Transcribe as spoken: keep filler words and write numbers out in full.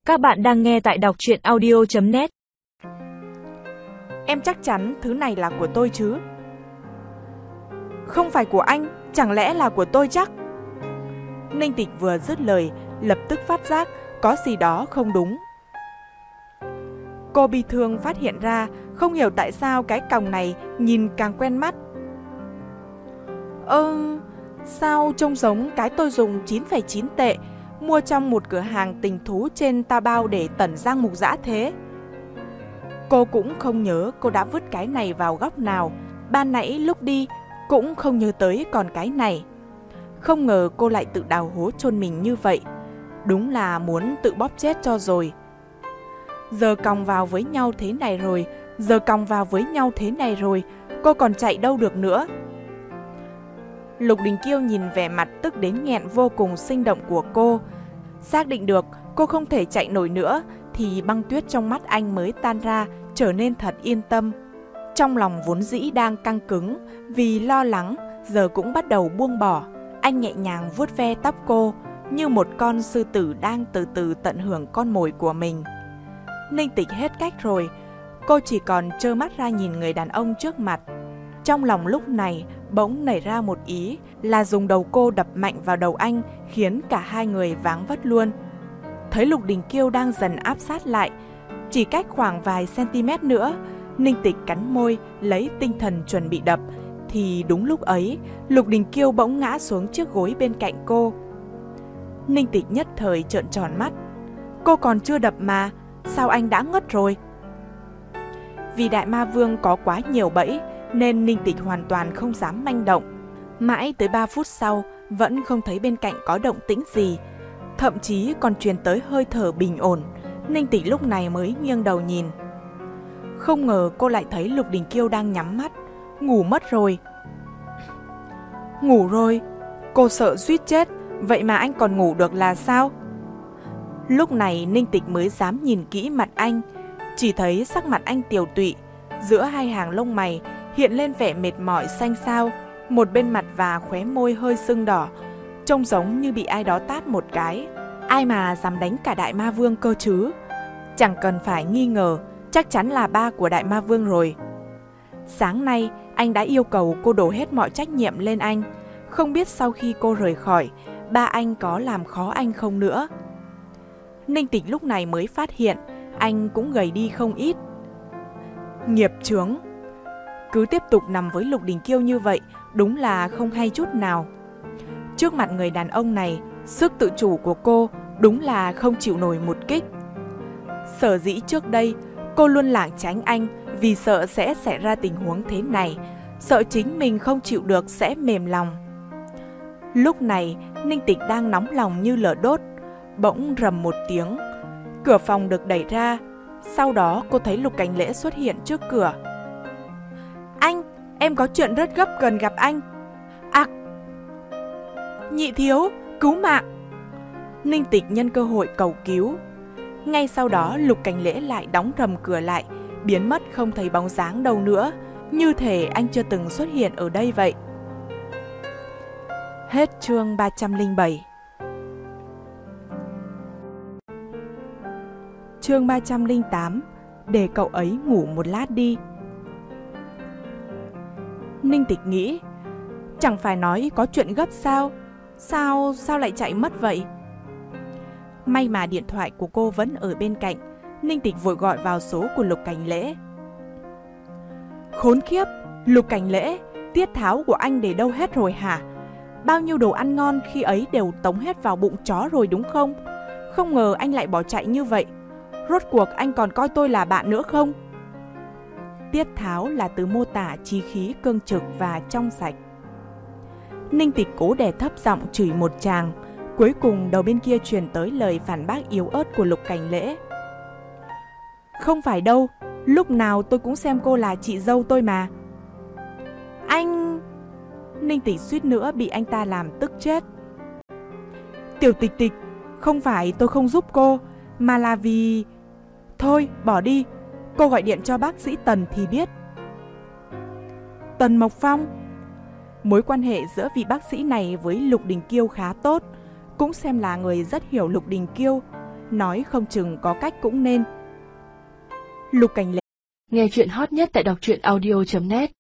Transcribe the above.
Các bạn đang nghe tại đọc truyện audio chấm net. Em chắc chắn thứ này là của tôi chứ? Không phải của anh, chẳng lẽ là của tôi chắc? Ninh Tịch vừa dứt lời, lập tức phát giác có gì đó không đúng. Cô bi thương phát hiện ra, không hiểu tại sao cái còng này nhìn càng quen mắt. Ơ, sao trông giống cái tôi dùng chín phẩy chín tệ mua trong một cửa hàng tình thú trên Taobao để tẩn giang mục dã thế? Cô cũng không nhớ cô đã vứt cái này vào góc nào. Ban nãy lúc đi cũng không nhớ tới còn cái này. Không ngờ cô lại tự đào hố chôn mình như vậy. Đúng là muốn tự bóp chết cho rồi. Giờ còng vào với nhau thế này rồi, giờ còng vào với nhau thế này rồi, cô còn chạy đâu được nữa. Lục Đình Kiêu nhìn vẻ mặt tức đến nghẹn vô cùng sinh động của cô. Xác định được cô không thể chạy nổi nữa thì băng tuyết trong mắt anh mới tan ra, trở nên thật yên tâm. Trong lòng vốn dĩ đang căng cứng vì lo lắng, giờ cũng bắt đầu buông bỏ. Anh nhẹ nhàng vuốt ve tóc cô, như một con sư tử đang từ từ tận hưởng con mồi của mình. Ninh Tịch hết cách rồi, cô chỉ còn trơ mắt ra nhìn người đàn ông trước mặt. Trong lòng lúc này bỗng nảy ra một ý là dùng đầu cô đập mạnh vào đầu anh, khiến cả hai người váng vất luôn. Thấy Lục Đình Kiêu đang dần áp sát lại, chỉ cách khoảng vài cm nữa, Ninh Tịch cắn môi lấy tinh thần chuẩn bị đập, thì đúng lúc ấy Lục Đình Kiêu bỗng ngã xuống chiếc gối bên cạnh cô. Ninh Tịch nhất thời trợn tròn mắt. Cô còn chưa đập mà, sao anh đã ngất rồi? Vì Đại Ma Vương có quá nhiều bẫy nên Ninh Tịch hoàn toàn không dám manh động. Mãi tới ba phút sau vẫn không thấy bên cạnh có động tĩnh gì, thậm chí còn truyền tới hơi thở bình ổn. Ninh Tịch lúc này mới nghiêng đầu nhìn. Không ngờ cô lại thấy Lục Đình Kiêu đang nhắm mắt, ngủ mất rồi. Ngủ rồi? Cô sợ suýt chết, vậy mà anh còn ngủ được là sao? Lúc này Ninh Tịch mới dám nhìn kỹ mặt anh, chỉ thấy sắc mặt anh tiều tụy, giữa hai hàng lông mày hiện lên vẻ mệt mỏi xanh xao, một bên mặt và khóe môi hơi sưng đỏ, trông giống như bị ai đó tát một cái. Ai mà dám đánh cả Đại Ma Vương cơ chứ? Chẳng cần phải nghi ngờ, chắc chắn là ba của Đại Ma Vương rồi. Sáng nay anh đã yêu cầu cô đổ hết mọi trách nhiệm lên anh, không biết sau khi cô rời khỏi, ba anh có làm khó anh không nữa. Ninh Tịch lúc này mới phát hiện anh cũng gầy đi không ít. Nghiệp chướng. Cứ tiếp tục nằm với Lục Đình Kiêu như vậy đúng là không hay chút nào. Trước mặt người đàn ông này, sức tự chủ của cô đúng là không chịu nổi một kích. Sở dĩ trước đây cô luôn lảng tránh anh vì sợ sẽ xảy ra tình huống thế này, sợ chính mình không chịu được sẽ mềm lòng. Lúc này Ninh Tịch đang nóng lòng như lửa đốt. Bỗng rầm một tiếng, cửa phòng được đẩy ra. Sau đó cô thấy Lục Cảnh Lễ xuất hiện trước cửa. Anh, em có chuyện rất gấp cần gặp anh. À, nhị thiếu, cứu mạng. Ninh Tịch nhân cơ hội cầu cứu. Ngay sau đó Lục Cảnh Lễ lại đóng rầm cửa lại, biến mất không thấy bóng dáng đâu nữa, như thể anh chưa từng xuất hiện ở đây vậy. Hết chương ba trăm lẻ bảy. Chương ba trăm lẻ tám. Để cậu ấy ngủ một lát đi. Ninh Tịch nghĩ, chẳng phải nói có chuyện gấp sao? Sao, sao lại chạy mất vậy? May mà điện thoại của cô vẫn ở bên cạnh. Ninh Tịch vội gọi vào số của Lục Cảnh Lễ. Khốn khiếp, Lục Cảnh Lễ, tiết tháo của anh để đâu hết rồi hả? Bao nhiêu đồ ăn ngon khi ấy đều tống hết vào bụng chó rồi đúng không? Không ngờ anh lại bỏ chạy như vậy. Rốt cuộc anh còn coi tôi là bạn nữa không? Tiết tháo là từ mô tả chí khí cương trực và trong sạch. Ninh Tịch cố đè thấp giọng chửi một tràng. Cuối cùng đầu bên kia truyền tới lời phản bác yếu ớt của Lục Cảnh Lễ. Không phải đâu, lúc nào tôi cũng xem cô là chị dâu tôi mà. Anh... Ninh Tịch suýt nữa bị anh ta làm tức chết. Tiểu Tịch Tịch, không phải tôi không giúp cô, mà là vì... Thôi, bỏ đi, cô gọi điện cho bác sĩ Tần thì biết. Tần Mộc Phong. Mối quan hệ giữa vị bác sĩ này với Lục Đình Kiêu khá tốt, cũng xem là người rất hiểu Lục Đình Kiêu. nói không chừng có cách cũng nên. Lục Cảnh Lệ. Nghe chuyện hot nhất tại đọc truyện audio chấm net.